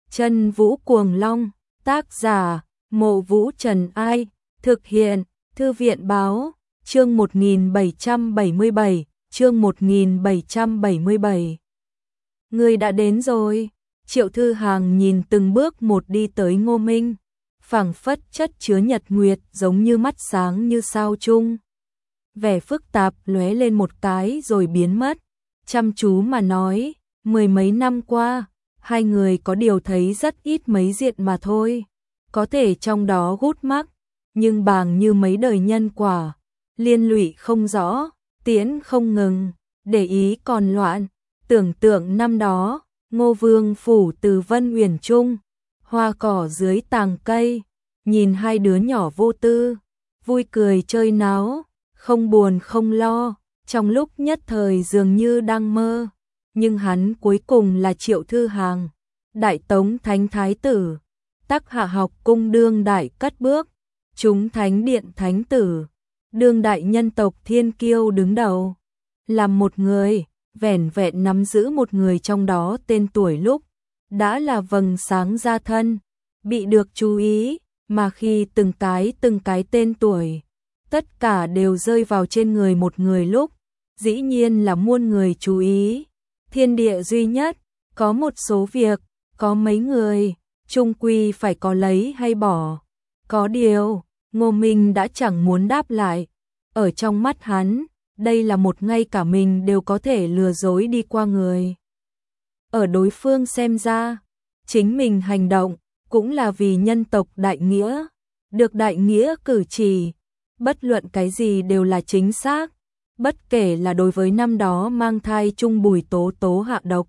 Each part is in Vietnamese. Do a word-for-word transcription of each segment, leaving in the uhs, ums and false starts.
Chân Vũ Cuồng Long, tác giả, Mộ Vũ Trần Ai, thực hiện, Thư viện báo, chương một nghìn bảy trăm bảy mươi bảy, chương một nghìn bảy trăm bảy mươi bảy. Người đã đến rồi. Triệu Thư Hàng nhìn từng bước một đi tới Ngô Minh, phảng phất chất chứa nhật nguyệt giống như mắt sáng như sao chung. Vẻ phức tạp lóe lên một cái rồi biến mất, chăm chú mà nói, mười mấy năm qua, hai người có điều thấy rất ít mấy diện mà thôi, có thể trong đó gút mắc, nhưng bàng như mấy đời nhân quả, liên lụy không rõ, tiễn không ngừng, để ý còn loạn, tưởng tượng năm đó, Ngô Vương phủ từ Vân Uyển Trung, hoa cỏ dưới tàng cây, nhìn hai đứa nhỏ vô tư, vui cười chơi náo, không buồn không lo, trong lúc nhất thời dường như đang mơ, nhưng hắn cuối cùng là Triệu Thư Hàng, Đại Tống Thánh Thái Tử, Tắc Hạ học cung đương đại cất bước, chúng thánh điện thánh tử, đương đại nhân tộc thiên kiêu đứng đầu, làm một người, vẻn vẹn nắm giữ một người trong đó tên tuổi lúc, đã là vầng sáng ra thân, bị được chú ý, mà khi từng cái từng cái tên tuổi, tất cả đều rơi vào trên người một người lúc, dĩ nhiên là muôn người chú ý. Thiên địa duy nhất, có một số việc, có mấy người, chung quy phải có lấy hay bỏ. Có điều, Ngô Minh đã chẳng muốn đáp lại. Ở trong mắt hắn, đây là một ngay cả mình đều có thể lừa dối đi qua người. Ở đối phương xem ra, chính mình hành động, cũng là vì nhân tộc đại nghĩa, được đại nghĩa cử chỉ, bất luận cái gì đều là chính xác, bất kể là đối với năm đó mang thai chung Bùi Tố Tố hạ độc,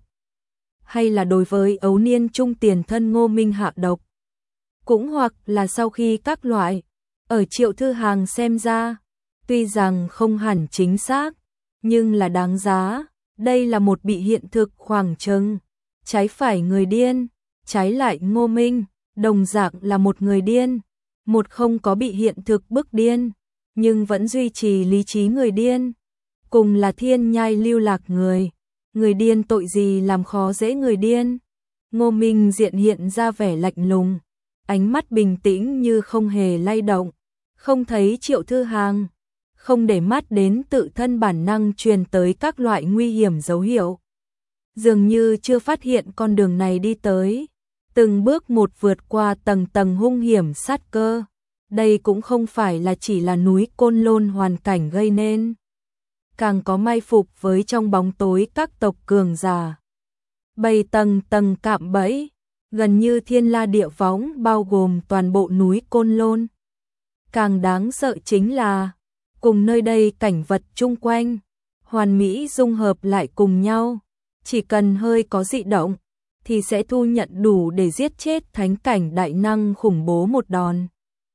hay là đối với ấu niên chung tiền thân Ngô Minh hạ độc, cũng hoặc là sau khi các loại, ở Triệu Thư Hàng xem ra, tuy rằng không hẳn chính xác, nhưng là đáng giá, đây là một bị hiện thực khoảng trừng, trái phải người điên, trái lại Ngô Minh, đồng dạng là một người điên, một không có bị hiện thực bức điên, nhưng vẫn duy trì lý trí người điên, cùng là thiên nhai lưu lạc người, người điên tội gì làm khó dễ người điên. Ngô Minh diện hiện ra vẻ lạnh lùng, ánh mắt bình tĩnh như không hề lay động, không thấy Triệu Thư Hàng, không để mắt đến tự thân bản năng truyền tới các loại nguy hiểm dấu hiệu. Dường như chưa phát hiện con đường này đi tới, từng bước một vượt qua tầng tầng hung hiểm sát cơ. Đây cũng không phải là chỉ là núi Côn Lôn hoàn cảnh gây nên, càng có mai phục với trong bóng tối các tộc cường giả. Bầy tầng tầng cạm bẫy, gần như thiên la địa võng bao gồm toàn bộ núi Côn Lôn. Càng đáng sợ chính là, cùng nơi đây cảnh vật chung quanh, hoàn mỹ dung hợp lại cùng nhau, chỉ cần hơi có dị động, thì sẽ thu nhận đủ để giết chết thánh cảnh đại năng khủng bố một đòn.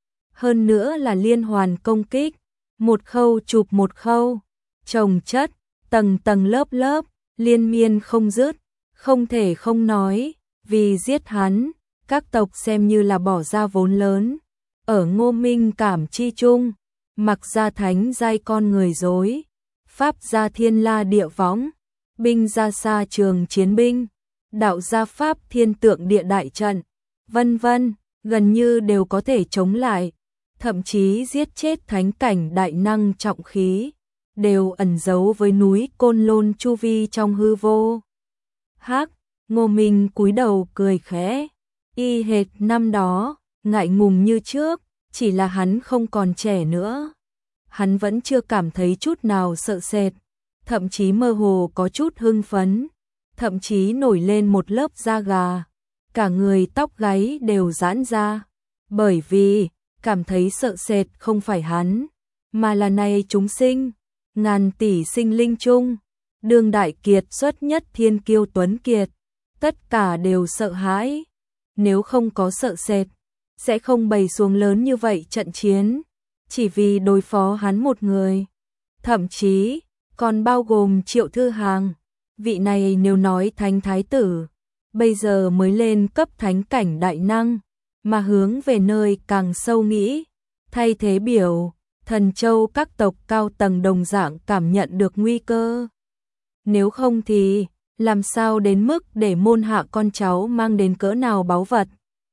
Hơn nữa là liên hoàn công kích, một khâu chụp một khâu, chồng chất, tầng tầng lớp lớp, liên miên không dứt, không thể không nói, vì giết hắn, các tộc xem như là bỏ ra vốn lớn. Ở Ngô Minh cảm chi chung, mặc ra thánh giai con người dối, pháp gia thiên la địa võng, binh gia xa trường chiến binh, đạo gia pháp thiên tượng địa đại trận, vân vân, gần như đều có thể chống lại, thậm chí giết chết thánh cảnh đại năng trọng khí, đều ẩn giấu với núi Côn Lôn chu vi trong hư vô. Hắc, Ngô Minh cúi đầu cười khẽ, y hệt năm đó, ngại ngùng như trước, chỉ là hắn không còn trẻ nữa. Hắn vẫn chưa cảm thấy chút nào sợ sệt, thậm chí mơ hồ có chút hưng phấn, thậm chí nổi lên một lớp da gà, cả người tóc gáy đều giãn ra, bởi vì cảm thấy sợ sệt không phải hắn, mà là này chúng sinh, ngàn tỷ sinh linh chung, đương đại kiệt xuất nhất thiên kiêu tuấn kiệt, tất cả đều sợ hãi, nếu không có sợ sệt, sẽ không bày xuống lớn như vậy trận chiến, chỉ vì đối phó hắn một người, thậm chí còn bao gồm Triệu Thư Hàng, vị này nếu nói thánh thái tử, bây giờ mới lên cấp thánh cảnh đại năng, mà hướng về nơi càng sâu nghĩ, thay thế biểu, Thần Châu các tộc cao tầng đồng dạng cảm nhận được nguy cơ. Nếu không thì, làm sao đến mức để môn hạ con cháu mang đến cỡ nào báu vật.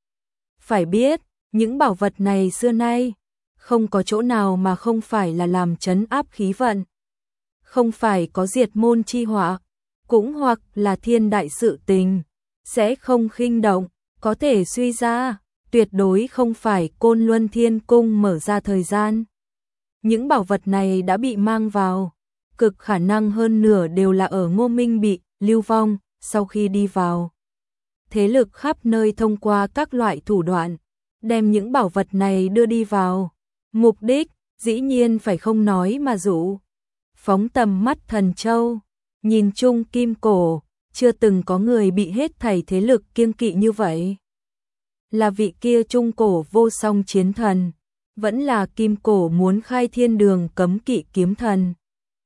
Phải biết, những bảo vật này xưa nay, không có chỗ nào mà không phải là làm trấn áp khí vận. Không phải có diệt môn chi họa, cũng hoặc là thiên đại sự tình, sẽ không khinh động, có thể suy ra, tuyệt đối không phải Côn Luân Thiên Cung mở ra thời gian. Những bảo vật này đã bị mang vào, cực khả năng hơn nửa đều là ở Ngô Minh bị lưu vong sau khi đi vào. Thế lực khắp nơi thông qua các loại thủ đoạn, đem những bảo vật này đưa đi vào. Mục đích, dĩ nhiên phải không nói mà dụ. Phóng tầm mắt thần châu, nhìn chung kim cổ, chưa từng có người bị hết thảy thế lực kiêng kỵ như vậy. Là vị kia trung cổ vô song chiến thần, vẫn là kim cổ muốn khai thiên đường cấm kỵ kiếm thần.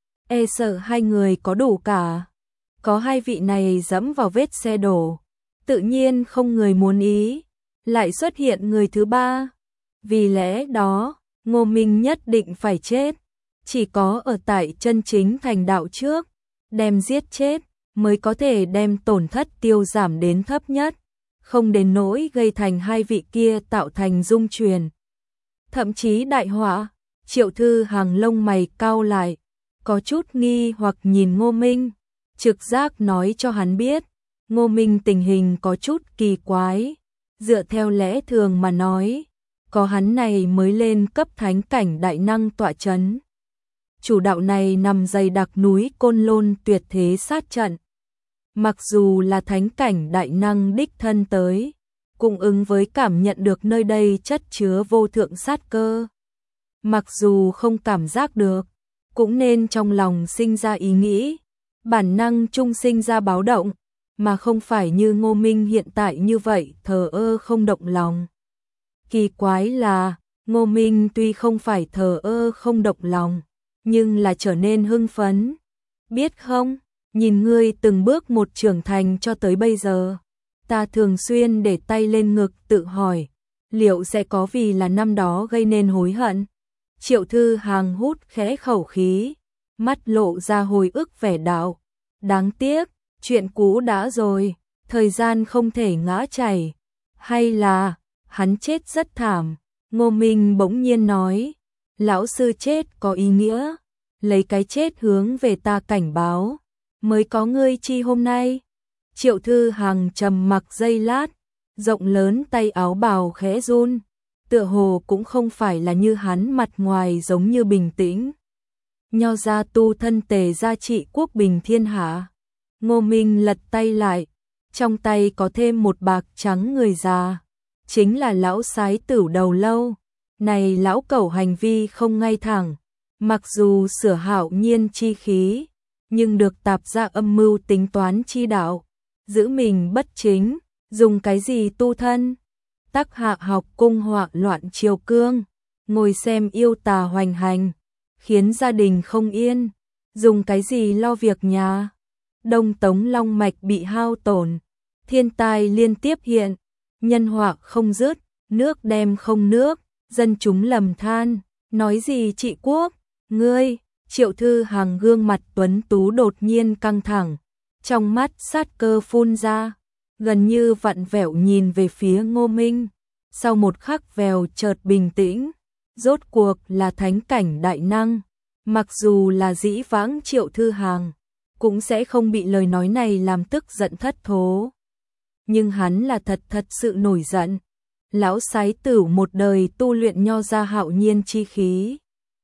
E sợ hai người có đủ cả. Có hai vị này dẫm vào vết xe đổ, tự nhiên không người muốn ý, lại xuất hiện người thứ ba. Vì lẽ đó, Ngô Minh nhất định phải chết. Chỉ có ở tại chân chính thành đạo trước, đem giết chết, mới có thể đem tổn thất tiêu giảm đến thấp nhất, không đến nỗi gây thành hai vị kia tạo thành dung truyền. Thậm chí đại họa, Triệu Thư Hàng lông mày cau lại, có chút nghi hoặc nhìn Ngô Minh, trực giác nói cho hắn biết, Ngô Minh tình hình có chút kỳ quái, dựa theo lẽ thường mà nói, có hắn này mới lên cấp thánh cảnh đại năng tọa chấn. Chủ đạo này nằm dày đặc núi Côn Lôn tuyệt thế sát trận. Mặc dù là thánh cảnh đại năng đích thân tới, cũng ứng với cảm nhận được nơi đây chất chứa vô thượng sát cơ. Mặc dù không cảm giác được, cũng nên trong lòng sinh ra ý nghĩ, bản năng trung sinh ra báo động, mà không phải như Ngô Minh hiện tại như vậy thờ ơ không động lòng. Kỳ quái là, Ngô Minh tuy không phải thờ ơ không động lòng, nhưng là trở nên hưng phấn. Biết không, nhìn ngươi từng bước một trưởng thành cho tới bây giờ, ta thường xuyên để tay lên ngực tự hỏi, liệu sẽ có vì là năm đó gây nên hối hận? Triệu Thư Hàng hút khẽ khẩu khí, mắt lộ ra hồi ức vẻ đạo. Đáng tiếc, chuyện cũ đã rồi, thời gian không thể ngã chảy. Hay là, hắn chết rất thảm. Ngô Minh bỗng nhiên nói, lão sư chết có ý nghĩa, lấy cái chết hướng về ta cảnh báo, mới có ngươi chi hôm nay. Triệu Thư Hàng trầm mặc giây lát, rộng lớn tay áo bào khẽ run, tựa hồ cũng không phải là như hắn mặt ngoài giống như bình tĩnh. Nho gia tu thân tề gia trị quốc bình thiên hạ. Ngô Minh lật tay lại, trong tay có thêm một bạc trắng người già, chính là lão sái tửu đầu lâu. Này lão cẩu hành vi không ngay thẳng, mặc dù sửa hạo nhiên chi khí, nhưng được tạp ra âm mưu tính toán chi đạo, giữ mình bất chính, dùng cái gì tu thân? Tắc hạ học cung họa loạn triều cương, ngồi xem yêu tà hoành hành, khiến gia đình không yên, dùng cái gì lo việc nhà? Đông Tống long mạch bị hao tổn, thiên tai liên tiếp hiện, nhân họa không dứt, nước đem không nước, dân chúng lầm than, nói gì trị quốc? Ngươi, Triệu Thư Hàng gương mặt tuấn tú đột nhiên căng thẳng, trong mắt sát cơ phun ra, gần như vặn vẹo nhìn về phía Ngô Minh, sau một khắc vèo chợt bình tĩnh, rốt cuộc là thánh cảnh đại năng, mặc dù là dĩ vãng Triệu Thư Hàng, cũng sẽ không bị lời nói này làm tức giận thất thố. Nhưng hắn là thật thật sự nổi giận. Lão sái tửu một đời tu luyện nho gia hạo nhiên chi khí,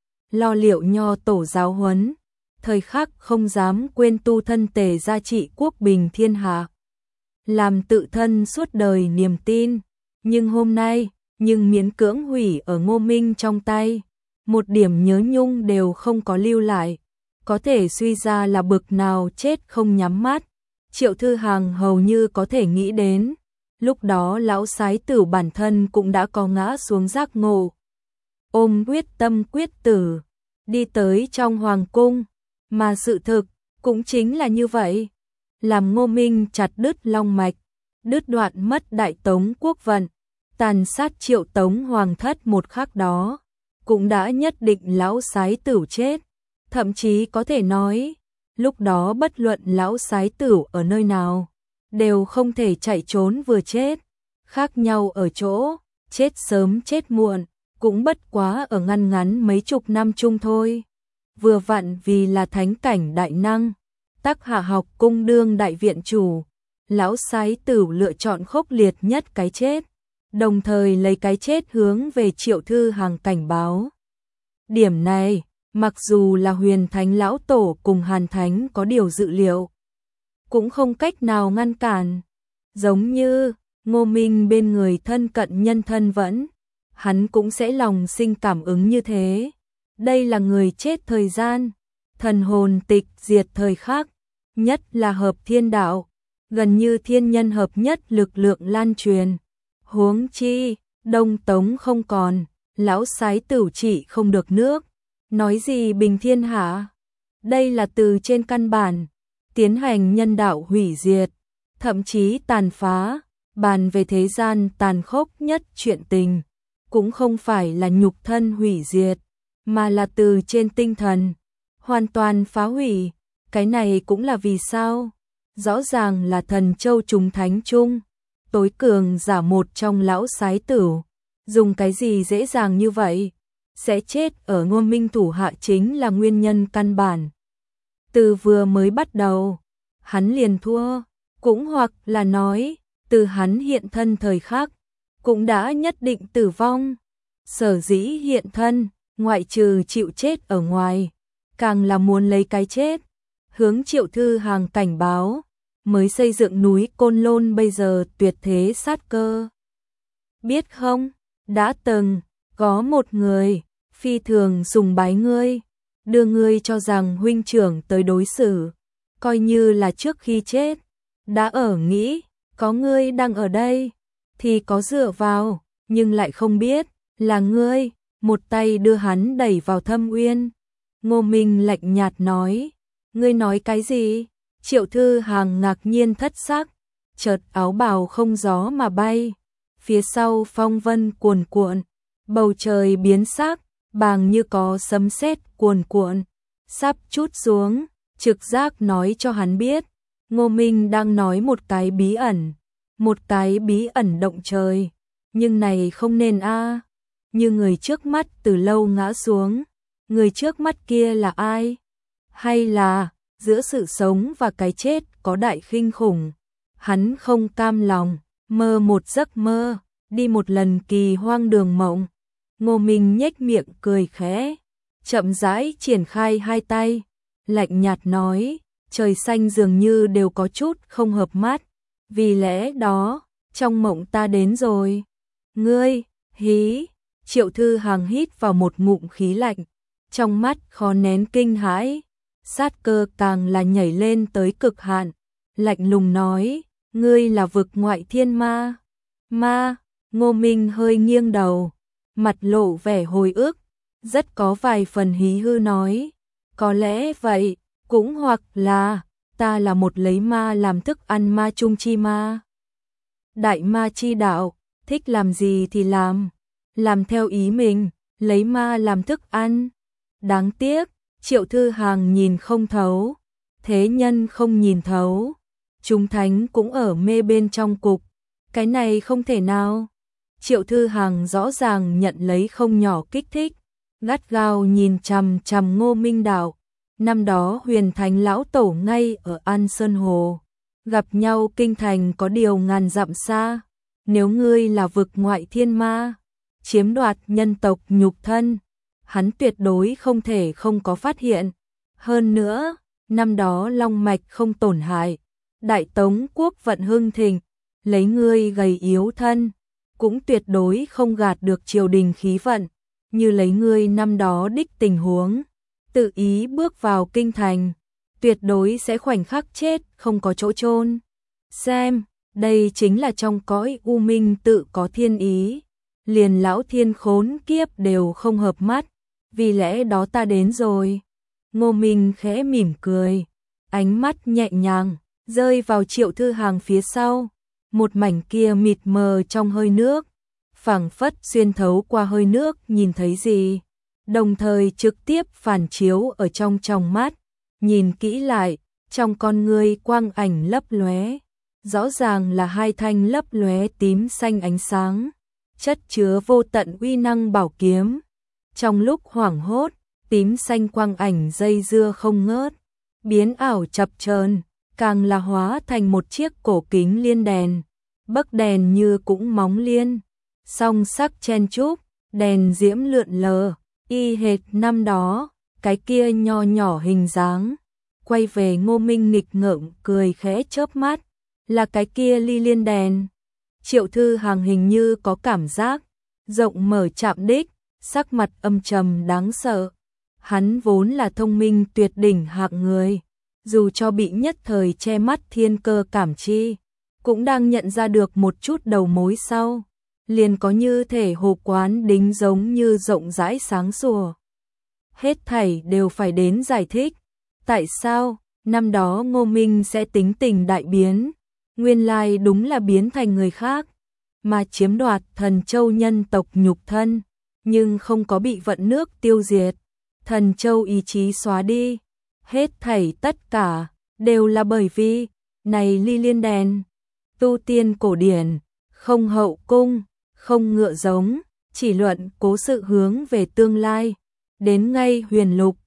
lo liệu nho tổ giáo huấn, thời khắc không dám quên tu thân tề gia trị quốc bình thiên hạ, làm tự thân suốt đời niềm tin. Nhưng hôm nay, nhưng miễn cưỡng hủy ở Ngô Minh trong tay, một điểm nhớ nhung đều không có lưu lại, có thể suy ra là bực nào chết không nhắm mắt. Triệu Thư Hàng hầu như có thể nghĩ đến, lúc đó lão sái tử bản thân cũng đã có ngã xuống giác ngộ. Ôm quyết tâm quyết tử, đi tới trong hoàng cung, mà sự thực cũng chính là như vậy, làm Ngô Minh chặt đứt long mạch, đứt đoạn mất đại tống quốc vận, tàn sát Triệu Tống hoàng thất một khắc đó, cũng đã nhất định lão sái tử chết, thậm chí có thể nói, lúc đó bất luận lão sái tửu ở nơi nào, đều không thể chạy trốn vừa chết. Khác nhau ở chỗ, chết sớm chết muộn, cũng bất quá ở ngăn ngắn mấy chục năm chung thôi. Vừa vặn vì là thánh cảnh đại năng, Tắc Hạ học cung đương đại viện chủ, lão sái tửu lựa chọn khốc liệt nhất cái chết, đồng thời lấy cái chết hướng về Triệu Thư Hằng cảnh báo. Điểm này, mặc dù là Huyền Thánh lão tổ cùng Hàn Thánh có điều dự liệu, cũng không cách nào ngăn cản. Giống như Ngô Minh bên người thân cận nhân thân vẫn, hắn cũng sẽ lòng sinh cảm ứng như thế. Đây là người chết thời gian, thần hồn tịch diệt thời khắc, nhất là hợp thiên đạo, gần như thiên nhân hợp nhất lực lượng lan truyền. Huống chi, Đông Tống không còn, lão sái tửu chỉ không được nước, nói gì bình thiên hạ. Đây là từ trên căn bản, tiến hành nhân đạo hủy diệt, thậm chí tàn phá, bàn về thế gian tàn khốc nhất chuyện tình, cũng không phải là nhục thân hủy diệt, mà là từ trên tinh thần, hoàn toàn phá hủy. Cái này cũng là vì sao? Rõ ràng là thần châu chúng thánh chung, tối cường giả một trong lão sái tửu, dùng cái gì dễ dàng như vậy, sẽ chết ở Ngô Minh thủ hạ chính là nguyên nhân căn bản. Từ vừa mới bắt đầu, hắn liền thua, cũng hoặc là nói, từ hắn hiện thân thời khắc, cũng đã nhất định tử vong. Sở dĩ hiện thân, ngoại trừ chịu chết ở ngoài, càng là muốn lấy cái chết, hướng Triệu Thư Hằng cảnh báo, mới xây dựng núi Côn Lôn bây giờ tuyệt thế sát cơ. Biết không, đã từng, có một người, phi thường sùng bái ngươi, đưa ngươi cho rằng huynh trưởng tới đối xử, coi như là trước khi chết, đã ở nghĩ, có ngươi đang ở đây, thì có dựa vào, nhưng lại không biết, là ngươi, một tay đưa hắn đẩy vào thâm uyên. Ngô Minh lạnh nhạt nói, ngươi nói cái gì? Triệu Thư Hằng ngạc nhiên thất sắc, chợt áo bào không gió mà bay, phía sau phong vân cuồn cuộn, bầu trời biến sắc, bàng như có sấm sét cuồn cuộn, sắp trút xuống, trực giác nói cho hắn biết, Ngô Minh đang nói một cái bí ẩn, một cái bí ẩn động trời, nhưng này không nên a. Như người trước mắt từ lâu ngã xuống, người trước mắt kia là ai? Hay là giữa sự sống và cái chết có đại khinh khủng? Hắn không cam lòng, mơ một giấc mơ, đi một lần kỳ hoang đường mộng. Ngô Minh nhếch miệng cười khẽ, chậm rãi triển khai hai tay, lạnh nhạt nói, trời xanh dường như đều có chút không hợp mắt, vì lẽ đó, trong mộng ta đến rồi. Ngươi, hí, Triệu Thư Hằng hít vào một ngụm khí lạnh, trong mắt khó nén kinh hãi, sát cơ càng là nhảy lên tới cực hạn, lạnh lùng nói, ngươi là vực ngoại thiên ma. Ma, Ngô Minh hơi nghiêng đầu, mặt lộ vẻ hồi ức, rất có vài phần hí hư nói, có lẽ vậy, cũng hoặc là, ta là một lấy ma làm thức ăn ma trung chi ma. Đại ma chi đạo, thích làm gì thì làm, làm theo ý mình, lấy ma làm thức ăn. Đáng tiếc, Triệu Thư Hằng nhìn không thấu, thế nhân không nhìn thấu, chúng thánh cũng ở mê bên trong cục, cái này không thể nào. Triệu Thư Hằng rõ ràng nhận lấy không nhỏ kích thích, gắt gao nhìn chằm chằm Ngô Minh đạo. Năm đó Huyền Thánh lão tổ ngay ở An Sơn Hồ, gặp nhau kinh thành có điều ngàn dặm xa, nếu ngươi là vực ngoại thiên ma, chiếm đoạt nhân tộc nhục thân, hắn tuyệt đối không thể không có phát hiện. Hơn nữa, năm đó long mạch không tổn hại, Đại Tống quốc vận hưng thịnh, lấy ngươi gầy yếu thân, cũng tuyệt đối không gạt được triều đình khí vận, như lấy ngươi năm đó đích tình huống, tự ý bước vào kinh thành, tuyệt đối sẽ khoảnh khắc chết không có chỗ chôn. Xem, đây chính là trong cõi u minh tự có thiên ý, liền lão thiên khốn kiếp đều không hợp mắt, vì lẽ đó ta đến rồi. Ngô Minh khẽ mỉm cười, ánh mắt nhẹ nhàng, rơi vào Triệu Thư Hằng phía sau, một mảnh kia mịt mờ trong hơi nước, phảng phất xuyên thấu qua hơi nước nhìn thấy gì, đồng thời trực tiếp phản chiếu ở trong trong mắt, nhìn kỹ lại, trong con ngươi quang ảnh lấp lóe, rõ ràng là hai thanh lấp lóe tím xanh ánh sáng, chất chứa vô tận uy năng bảo kiếm. Trong lúc hoảng hốt, tím xanh quang ảnh dây dưa không ngớt, biến ảo chập chờn, càng là hóa thành một chiếc cổ kính liên đèn, bấc đèn như cũng móng liên, song sắc chen chúc, đèn diễm lượn lờ, y hệt năm đó, cái kia nho nhỏ hình dáng. Quay về Ngô Minh nghịch ngợm cười khẽ chớp mắt, là cái kia ly liên đèn. Triệu Thư Hàng hình như có cảm giác, rộng mở chạm đích, sắc mặt âm trầm đáng sợ. Hắn vốn là thông minh tuyệt đỉnh hạng người, dù cho bị nhất thời che mắt thiên cơ cảm chi, cũng đang nhận ra được một chút đầu mối sau, liền có như thể hồ quán đính giống như rộng rãi sáng sủa. Hết thảy đều phải đến giải thích, tại sao năm đó Ngô Minh sẽ tính tình đại biến, nguyên lai đúng là biến thành người khác, mà chiếm đoạt Thần Châu nhân tộc nhục thân, nhưng không có bị vận nước tiêu diệt, Thần Châu ý chí xóa đi, hết thảy tất cả đều là bởi vì này ly liên đèn. Tu tiên cổ điển, không hậu cung, không ngựa giống, chỉ luận cố sự hướng về tương lai, đến ngay huyền lục,